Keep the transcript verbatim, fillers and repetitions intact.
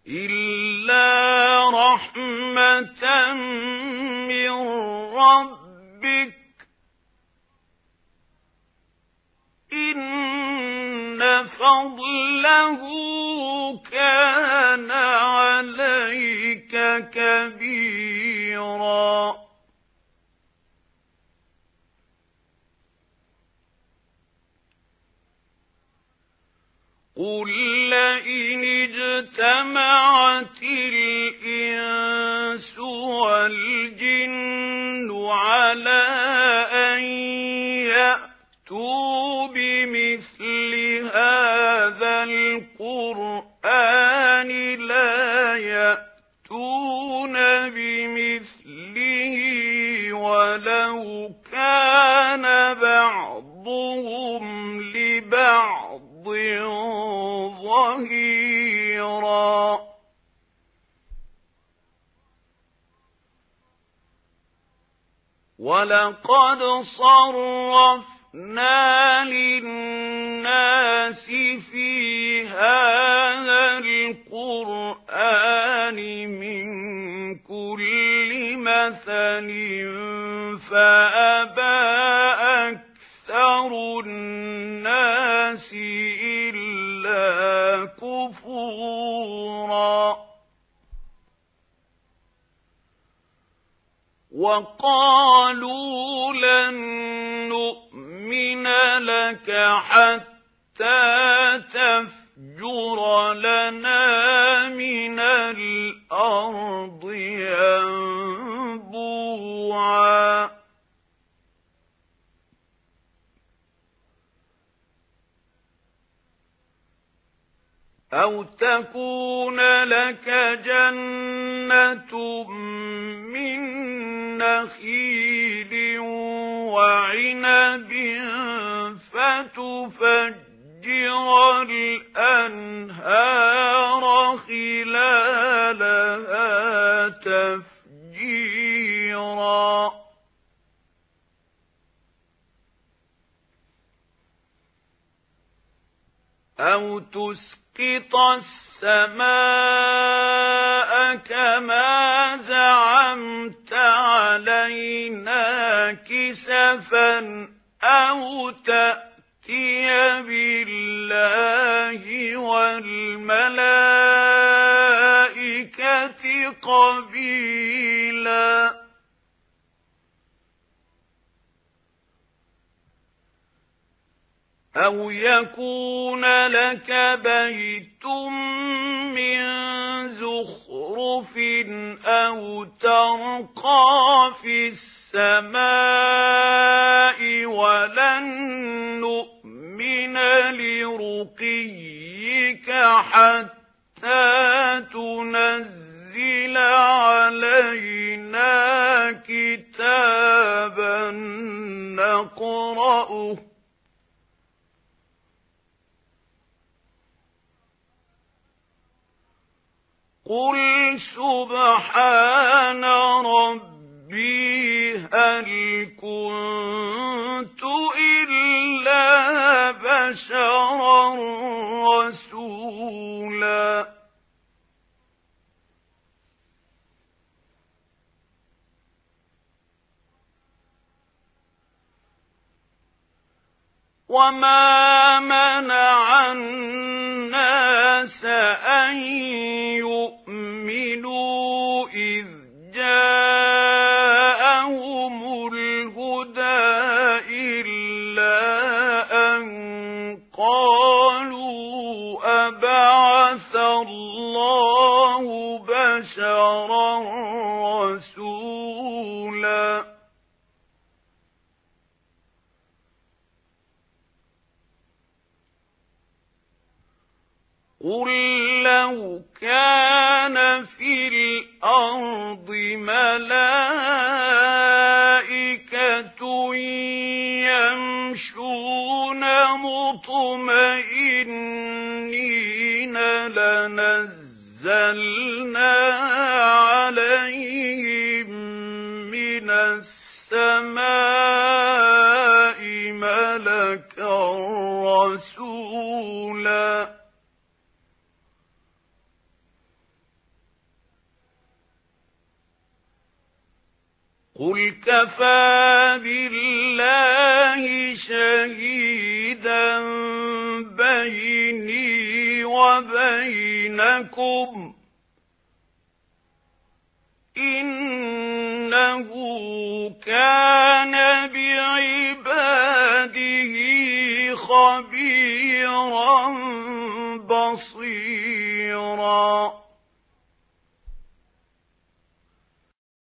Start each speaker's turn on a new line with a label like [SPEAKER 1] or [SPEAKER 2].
[SPEAKER 1] إلا رحمة من ربك إن فضله كان عليك كبيرا قل لئن اجتمعت الإنس والجن على أن يأتوا بمثل هذا القرآن لا يأتون بمثله ولو كان بعضهم لبعض ظهيرا ولقد صرفنا للناس في هذا القرآن من كل مثل فأبى أكثر الناس إلا كفورا وقالوا لن نؤمن لك حتى تفجر لنا من الأرض ينبوعا أو تكون لك جنة من نخيل وعنب فتفجر الأنهار خلالها تفجيرا أو تسقط السماء كما زعمت علينا كسفا أو تأتي بالله والملائكة قبيلا أو يكون لك بيت من زخرف أو ترقى في السماء ولن نؤمن لرقيك حتى تنزل علينا كتابا نقرأه قل سبحان ربي هل كنت إلا بشرا رسولا وما منع الناس أن يؤمنوا إذ جاءهم الهدى إلا أن قالوا أبعث الله بشرا رسولا قل لو كان في الأرض ملائكة يمشون مطمئنين لنزلنا عليهم من السماء ملكا رسولا قل كفى بالله شهيدا بيني وبينكم إنه كان بعباده خبيرا بصيرا.